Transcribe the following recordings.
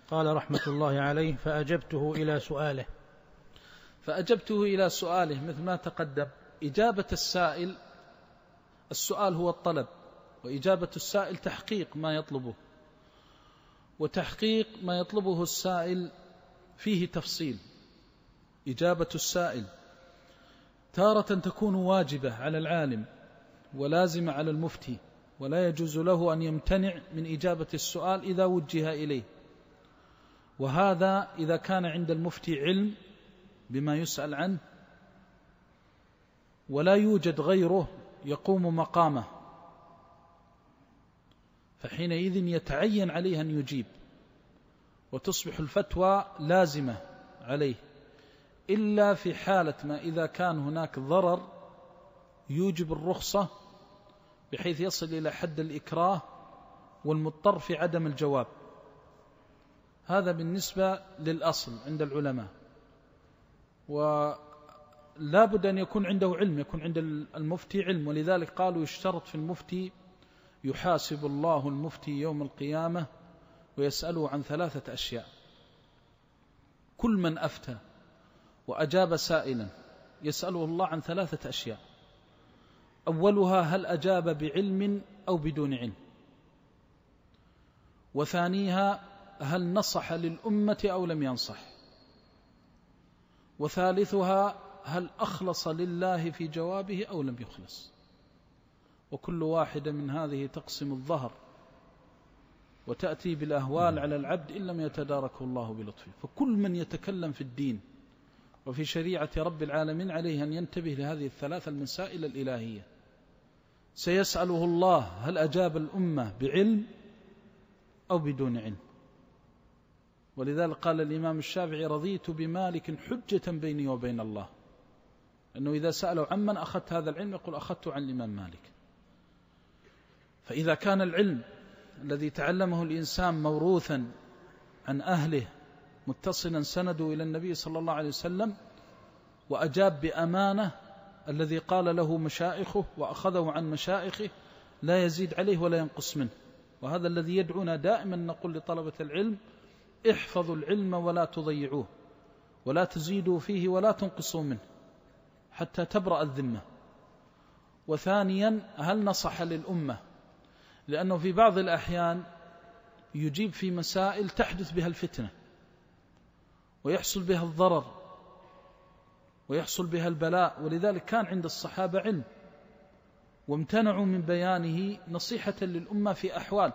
قال رحمة الله عليه: فأجبته إلى سؤاله مثل ما تقدم. إجابة السائل، السؤال هو الطلب، وإجابة السائل تحقيق ما يطلبه، وتحقيق ما يطلبه السائل فيه تفصيل. إجابة السائل تارة تكون واجبة على العالم ولازمة على المفتي، ولا يجوز له أن يمتنع من إجابة السؤال إذا وجه إليه، وهذا إذا كان عند المفتي علم بما يسأل عنه ولا يوجد غيره يقوم مقامه، فحينئذ يتعين عليه أن يجيب، وتصبح الفتوى لازمة عليه، إلا في حالة ما إذا كان هناك ضرر يوجب الرخصة بحيث يصل إلى حد الإكراه والمضطر في عدم الجواب. هذا بالنسبة للأصل عند العلماء، ولا بد أن يكون عنده علم، يكون عند المفتي علم، ولذلك قالوا يشترط في المفتي: يحاسب الله المفتي يوم القيامة ويسأله عن 3 أشياء. كل من أفتى وأجاب سائلا يسأله الله عن 3 أشياء: أولها هل أجاب بعلم أو بدون علم، وثانيها هل نصح للأمة أو لم ينصح، وثالثها هل أخلص لله في جوابه أو لم يخلص. وكل واحدة من هذه تقسم الظهر وتأتي بالأهوال على العبد إن لم يتداركه الله بلطفه. فكل من يتكلم في الدين وفي شريعة رب العالمين عليه أن ينتبه لهذه ال3 المسائل الإلهية. سيسأله الله هل أجاب الأمة بعلم أو بدون علم. ولذلك قال الإمام الشافعي: رضيت بمالك حجة بيني وبين الله. أنه إذا سألوا عمن أخذت هذا العلم يقول: أخذته عن الإمام مالك. فإذا كان العلم الذي تعلمه الإنسان موروثا عن أهله متصلا سنده إلى النبي صلى الله عليه وسلم، وأجاب بأمانة الذي قال له مشائخه وأخذه عن مشائخه، لا يزيد عليه ولا ينقص منه. وهذا الذي يدعونا دائما نقول لطلبة العلم: احفظوا العلم ولا تضيعوه، ولا تزيدوا فيه ولا تنقصوا منه حتى تبرأ الذمة. وثانيا هل نصح للأمة، لأنه في بعض الأحيان يجيب في مسائل تحدث بها الفتنة ويحصل بها الضرر ويحصل بها البلاء، ولذلك كان عند الصحابة علم وامتنعوا من بيانه نصيحة للأمة في أحوال.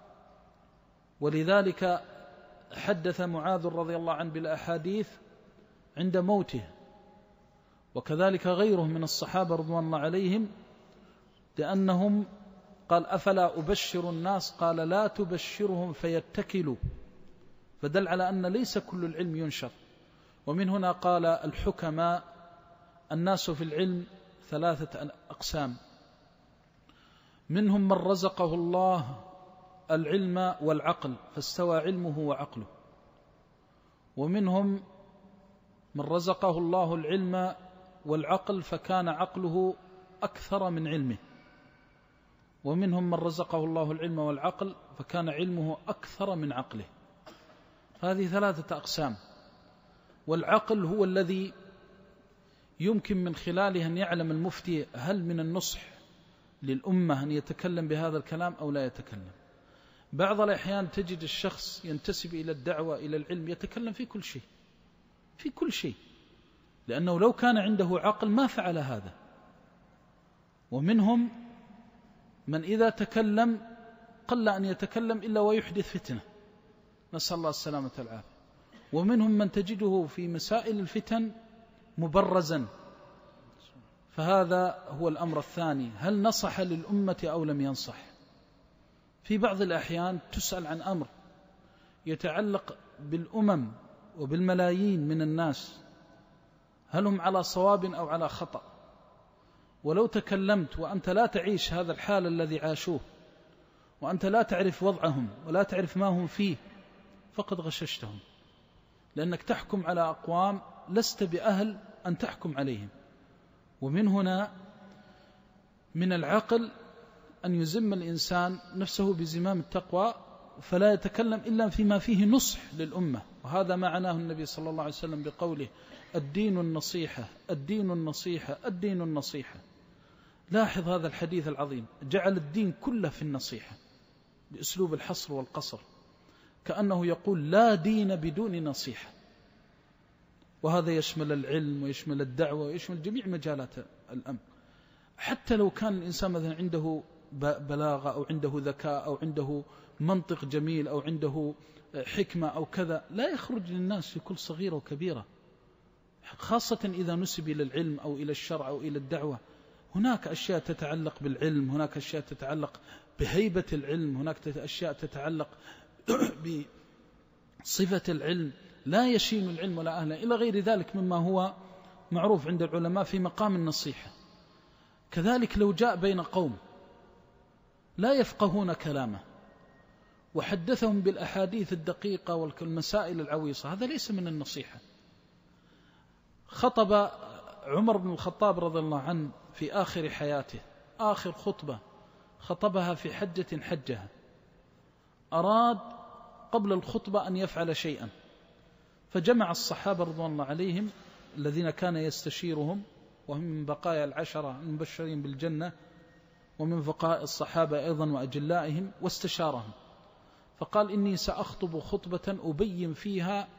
ولذلك حدث معاذ رضي الله عنه بالأحاديث عند موته، وكذلك غيره من الصحابة رضوان الله عليهم، لأنهم قال: أفلا أبشر الناس؟ قال: لا تبشرهم فيتكلوا. فدل على أن ليس كل العلم ينشر. ومن هنا قال الحكماء: الناس في العلم 3 أقسام: منهم من رزقه الله العلم والعقل فاستوى علمه وعقله، ومنهم من رزقه الله العلم والعقل فكان عقله أكثر من علمه، ومنهم من رزقه الله العلم والعقل فكان علمه أكثر من عقله. هذه 3 أقسام. والعقل هو الذي يمكن من خلاله أن يعلم المفتي هل من النصح للأمة أن يتكلم بهذا الكلام أو لا يتكلم. بعض الأحيان تجد الشخص ينتسب إلى الدعوة إلى العلم يتكلم في كل شيء، لأنه لو كان عنده عقل ما فعل هذا. ومنهم من إذا تكلم قل أن يتكلم إلا ويحدث فتنة، نسأل الله السلامة والعافية. ومنهم من تجده في مسائل الفتن مبرزا. فهذا هو الأمر الثاني: هل نصح للأمة أو لم ينصح؟ في بعض الأحيان تسأل عن أمر يتعلق بالأمم وبالملايين من الناس، هل هم على صواب أو على خطأ؟ ولو تكلمت وأنت لا تعيش هذا الحال الذي عاشوه، وأنت لا تعرف وضعهم ولا تعرف ما هم فيه، فقد غششتهم، لأنك تحكم على أقوام لست بأهل أن تحكم عليهم. ومن هنا من العقل أن يزم الإنسان نفسه بزمام التقوى فلا يتكلم إلا فيما فيه نصح للأمة، وهذا ما معناه النبي صلى الله عليه وسلم بقوله الدين النصيحة الدين النصيحة الدين النصيحة. لاحظ هذا الحديث العظيم، جعل الدين كله في النصيحة بأسلوب الحصر والقصر، كأنه يقول لا دين بدون نصيحة. وهذا يشمل العلم ويشمل الدعوة ويشمل جميع مجالات الأمر. حتى لو كان الإنسان مثلا عنده بلاغة أو عنده ذكاء أو عنده منطق جميل أو عنده حكمة أو كذا، لا يخرج للناس في كل صغيرة وكبيرة، خاصة إذا نسب إلى العلم أو إلى الشرع أو إلى الدعوة. هناك أشياء تتعلق بالعلم، هناك أشياء تتعلق بهيبة العلم، هناك أشياء تتعلق بصفة العلم، لا يشين العلم ولا أهله، إلى غير ذلك مما هو معروف عند العلماء في مقام النصيحة. كذلك لو جاء بين قوم لا يفقهون كلامه وحدثهم بالأحاديث الدقيقة والمسائل العويصة، هذا ليس من النصيحة. خطب عمر بن الخطاب رضي الله عنه في آخر حياته، آخر خطبة خطبها في حجة حجها، أراد قبل الخطبة أن يفعل شيئا، فجمع الصحابة رضوان الله عليهم الذين كان يستشيرهم، وهم من بقايا العشرة المبشرين بالجنة ومن بقايا الصحابة أيضا وأجلائهم، واستشارهم فقال إني سأخطب خطبة أبين فيها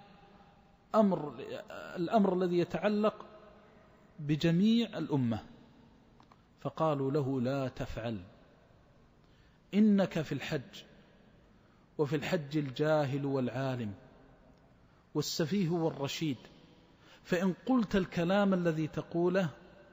الأمر الذي يتعلق بجميع الأمة. فقالوا له لا تفعل، إنك في الحج، وفي الحج الجاهل والعالم والسفيه والرشيد، فإن قلت الكلام الذي تقوله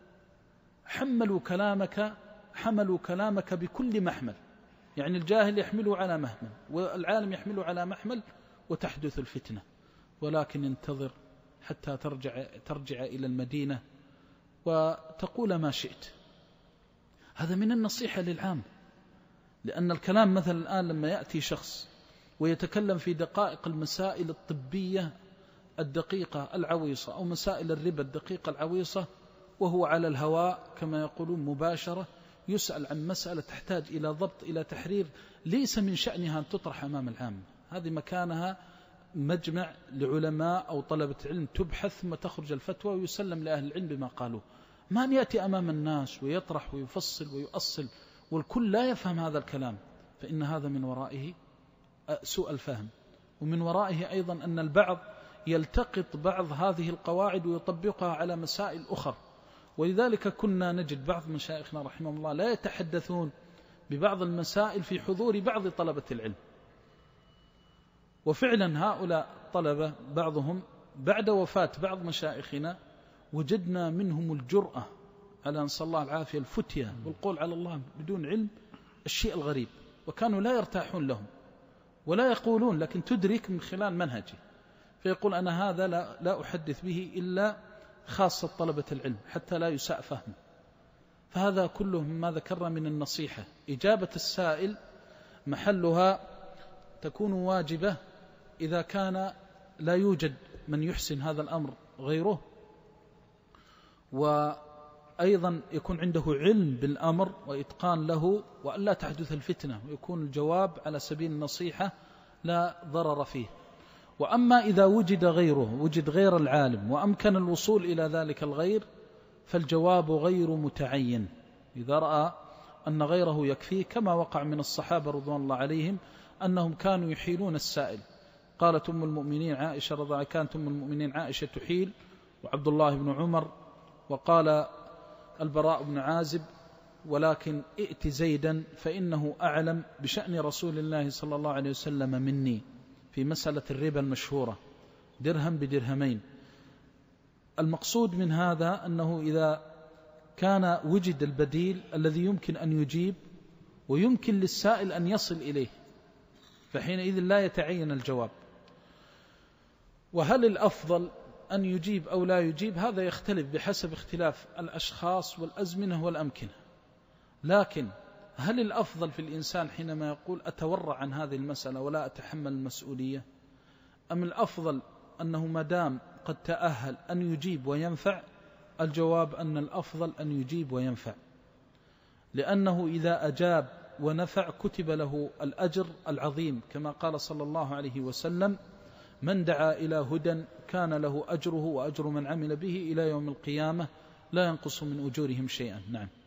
حملوا كلامك بكل محمل، يعني الجاهل يحمله على محمل والعالم يحمله على محمل وتحدث الفتنة، ولكن انتظر حتى ترجع إلى المدينة وتقول ما شئت. هذا من النصيحة للعام، لأن الكلام مثلا الآن لما يأتي شخص ويتكلم في دقائق المسائل الطبية الدقيقة العويصة أو مسائل الربا الدقيقة العويصة، وهو على الهواء كما يقولون مباشرة، يسأل عن مسألة تحتاج إلى ضبط إلى تحرير، ليس من شأنها أن تطرح أمام العام، هذه مكانها مجمع لعلماء أو طلبة علم تبحث ثم تخرج الفتوى ويسلم لأهل العلم بما قالوا، ما أن يأتي أمام الناس ويطرح ويفصل ويؤصل والكل لا يفهم هذا الكلام، فإن هذا من ورائه سوء الفهم، ومن ورائه أيضا أن البعض يلتقط بعض هذه القواعد ويطبقها على مسائل أخرى. ولذلك كنا نجد بعض مشايخنا رحمه الله لا يتحدثون ببعض المسائل في حضور بعض طلبة العلم، وفعلا هؤلاء طلبة بعضهم بعد وفاة بعض مشايخنا وجدنا منهم الجرأة على نسأل الله العافية الفتية والقول على الله بدون علم الشيء الغريب، وكانوا لا يرتاحون لهم ولا يقولون، لكن تدرك من خلال منهجه، فيقول أنا هذا لا أحدث به إلا خاصة طلبة العلم حتى لا يساء فهم. فهذا كله مما ذكرنا من النصيحة. إجابة السائل محلها تكون واجبة إذا كان لا يوجد من يحسن هذا الأمر غيره، وأيضا يكون عنده علم بالأمر وإتقان له، وألا تحدث الفتنة، ويكون الجواب على سبيل النصيحة لا ضرر فيه. وأما إذا وجد غيره، وجد غير العالم وأمكن الوصول إلى ذلك الغير، فالجواب غير متعين إذا رأى أن غيره يكفيه، كما وقع من الصحابة رضوان الله عليهم أنهم كانوا يحيلون السائل. قالت أم المؤمنين عائشة رضي الله عنها، كانت أم المؤمنين عائشة تحيل، وعبد الله بن عمر، وقال البراء بن عازب ولكن ائت زيدا فإنه أعلم بشأن رسول الله صلى الله عليه وسلم مني، في مسألة الربا المشهورة درهم بدرهمين. المقصود من هذا أنه إذا كان وجد البديل الذي يمكن أن يجيب ويمكن للسائل أن يصل إليه، فحينئذ لا يتعين الجواب. وهل الأفضل أن يجيب أو لا يجيب، هذا يختلف بحسب اختلاف الأشخاص والأزمنة والأمكنة، لكن هل الأفضل في الإنسان حينما يقول أتورع عن هذه المسألة ولا أتحمل المسؤولية، أم الأفضل أنه مدام قد تأهل أن يجيب وينفع؟ الجواب أن الأفضل أن يجيب وينفع، لأنه إذا أجاب ونفع كتب له الأجر العظيم، كما قال صلى الله عليه وسلم: من دعا إلى هدى كان له أجره وأجر من عمل به إلى يوم القيامة لا ينقص من أجورهم شيئا. نعم.